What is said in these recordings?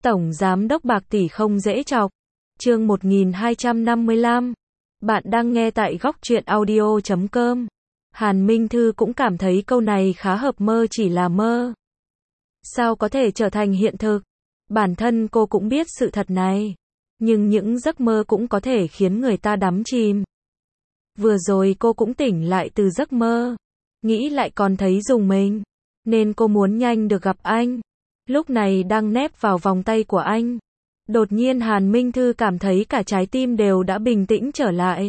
Tổng Giám đốc bạc tỷ không dễ chọc. Chương 1255. Bạn đang nghe tại góc truyện audio.com. Hàn Minh Thư cũng cảm thấy câu này khá hợp, mơ chỉ là mơ. Sao có thể trở thành hiện thực? Bản thân cô cũng biết sự thật này. Nhưng những giấc mơ cũng có thể khiến người ta đắm chìm. Vừa rồi cô cũng tỉnh lại từ giấc mơ. Nghĩ lại còn thấy rùng mình. Nên cô muốn nhanh được gặp anh. Lúc này đang nép vào vòng tay của anh. Đột nhiên Hàn Minh Thư cảm thấy cả trái tim đều đã bình tĩnh trở lại.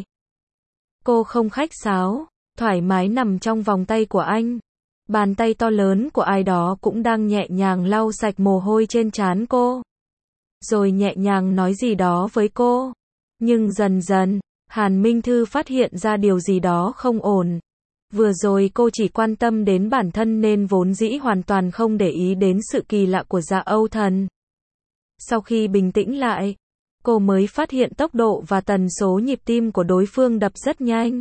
Cô không khách sáo, thoải mái nằm trong vòng tay của anh. Bàn tay to lớn của ai đó cũng đang nhẹ nhàng lau sạch mồ hôi trên trán cô. Rồi nhẹ nhàng nói gì đó với cô. Nhưng dần dần, Hàn Minh Thư phát hiện ra điều gì đó không ổn. Vừa rồi cô chỉ quan tâm đến bản thân nên vốn dĩ hoàn toàn không để ý đến sự kỳ lạ của Dạ Âu Thần. Sau khi bình tĩnh lại, cô mới phát hiện tốc độ và tần số nhịp tim của đối phương đập rất nhanh.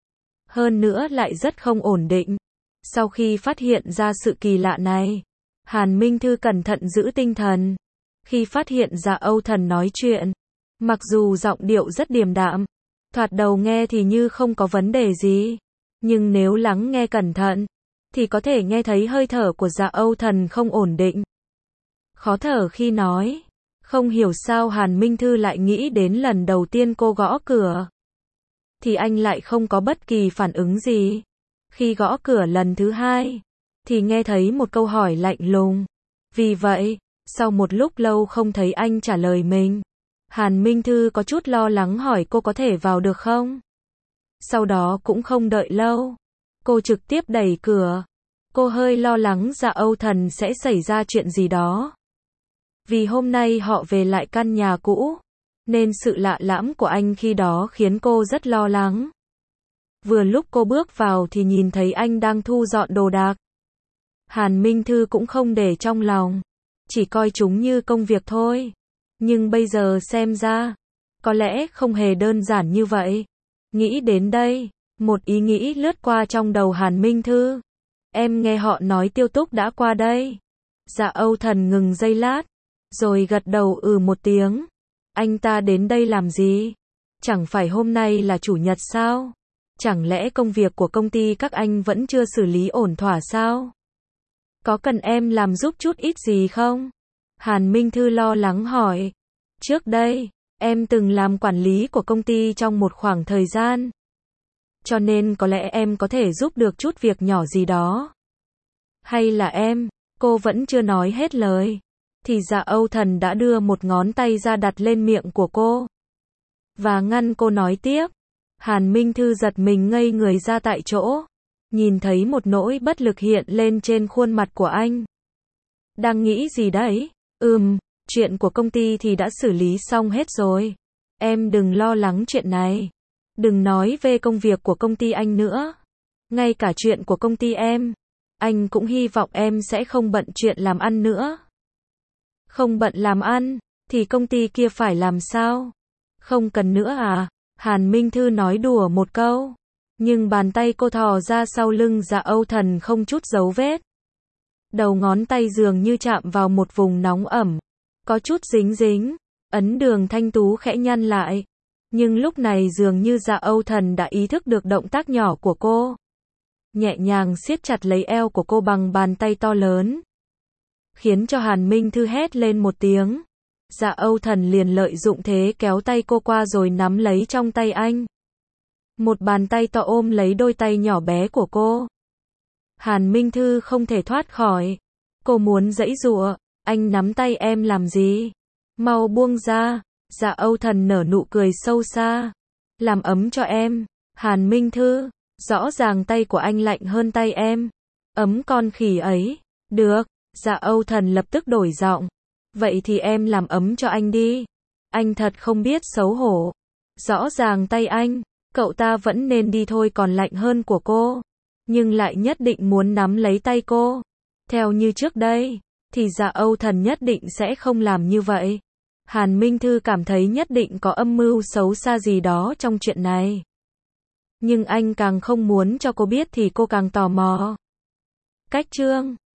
Hơn nữa lại rất không ổn định. Sau khi phát hiện ra sự kỳ lạ này, Hàn Minh Thư cẩn thận giữ tinh thần. Khi phát hiện Dạ Âu Thần nói chuyện, mặc dù giọng điệu rất điềm đạm, thoạt đầu nghe thì như không có vấn đề gì. Nhưng nếu lắng nghe cẩn thận, thì có thể nghe thấy hơi thở của Dạ Âu Thần không ổn định. Khó thở khi nói. Không hiểu sao Hàn Minh Thư lại nghĩ đến lần đầu tiên cô gõ cửa. Thì anh lại không có bất kỳ phản ứng gì. Khi gõ cửa lần thứ hai, thì nghe thấy một câu hỏi lạnh lùng. Vì vậy, sau một lúc lâu không thấy anh trả lời mình, Hàn Minh Thư có chút lo lắng hỏi cô có thể vào được không? Sau đó cũng không đợi lâu, cô trực tiếp đẩy cửa. Cô hơi lo lắng Dạ Âu Thần sẽ xảy ra chuyện gì đó. Vì hôm nay họ về lại căn nhà cũ, nên sự lạ lẫm của anh khi đó khiến cô rất lo lắng. Vừa lúc cô bước vào thì nhìn thấy anh đang thu dọn đồ đạc. Hàn Minh Thư cũng không để trong lòng, chỉ coi chúng như công việc thôi. Nhưng bây giờ xem ra, có lẽ không hề đơn giản như vậy. Nghĩ đến đây, một ý nghĩ lướt qua trong đầu Hàn Minh Thư. Em nghe họ nói Tiêu Túc đã qua đây. Dạ Âu Thần ngừng giây lát, rồi gật đầu một tiếng. Anh ta đến đây làm gì? Chẳng phải hôm nay là chủ nhật sao? Chẳng lẽ công việc của công ty các anh vẫn chưa xử lý ổn thỏa sao? Có cần em làm giúp chút ít gì không? Hàn Minh Thư lo lắng hỏi. Trước đây, em từng làm quản lý của công ty trong một khoảng thời gian. Cho nên có lẽ em có thể giúp được chút việc nhỏ gì đó. Hay là em, cô vẫn chưa nói hết lời. Thì Dạ Âu Thần đã đưa một ngón tay ra đặt lên miệng của cô. Và ngăn cô nói tiếp. Hàn Minh Thư giật mình ngây người ra tại chỗ. Nhìn thấy một nỗi bất lực hiện lên trên khuôn mặt của anh. Đang nghĩ gì đấy? Chuyện của công ty thì đã xử lý xong hết rồi. Em đừng lo lắng chuyện này. Đừng nói về công việc của công ty anh nữa. Ngay cả chuyện của công ty em. Anh cũng hy vọng em sẽ không bận chuyện làm ăn nữa. Không bận làm ăn, thì công ty kia phải làm sao? Không cần nữa à? Hàn Minh Thư nói đùa một câu. Nhưng bàn tay cô thò ra sau lưng Dạ Âu Thần không chút dấu vết. Đầu ngón tay dường như chạm vào một vùng nóng ẩm. Có chút dính dính. Ấn Đường thanh tú khẽ nhăn lại. Nhưng lúc này dường như Dạ Âu Thần đã ý thức được động tác nhỏ của cô. Nhẹ nhàng siết chặt lấy eo của cô bằng bàn tay to lớn. Khiến cho Hàn Minh Thư hét lên một tiếng. Dạ Âu Thần liền lợi dụng thế kéo tay cô qua rồi nắm lấy trong tay anh. Một bàn tay to ôm lấy đôi tay nhỏ bé của cô. Hàn Minh Thư không thể thoát khỏi. Cô muốn giãy giụa. Anh nắm tay em làm gì? Mau buông ra. Dạ Âu Thần nở nụ cười sâu xa. Làm ấm cho em. Hàn Minh Thư, rõ ràng tay của anh lạnh hơn tay em. Ấm con khỉ ấy. Được. Dạ Âu Thần lập tức đổi giọng. Vậy thì em làm ấm cho anh đi. Anh thật không biết xấu hổ. Rõ ràng tay anh, cậu ta vẫn nên đi thôi còn lạnh hơn của cô. Nhưng lại nhất định muốn nắm lấy tay cô. Theo như trước đây, thì Dạ Âu Thần nhất định sẽ không làm như vậy. Hàn Minh Thư cảm thấy nhất định có âm mưu xấu xa gì đó trong chuyện này. Nhưng anh càng không muốn cho cô biết thì cô càng tò mò. Cách chương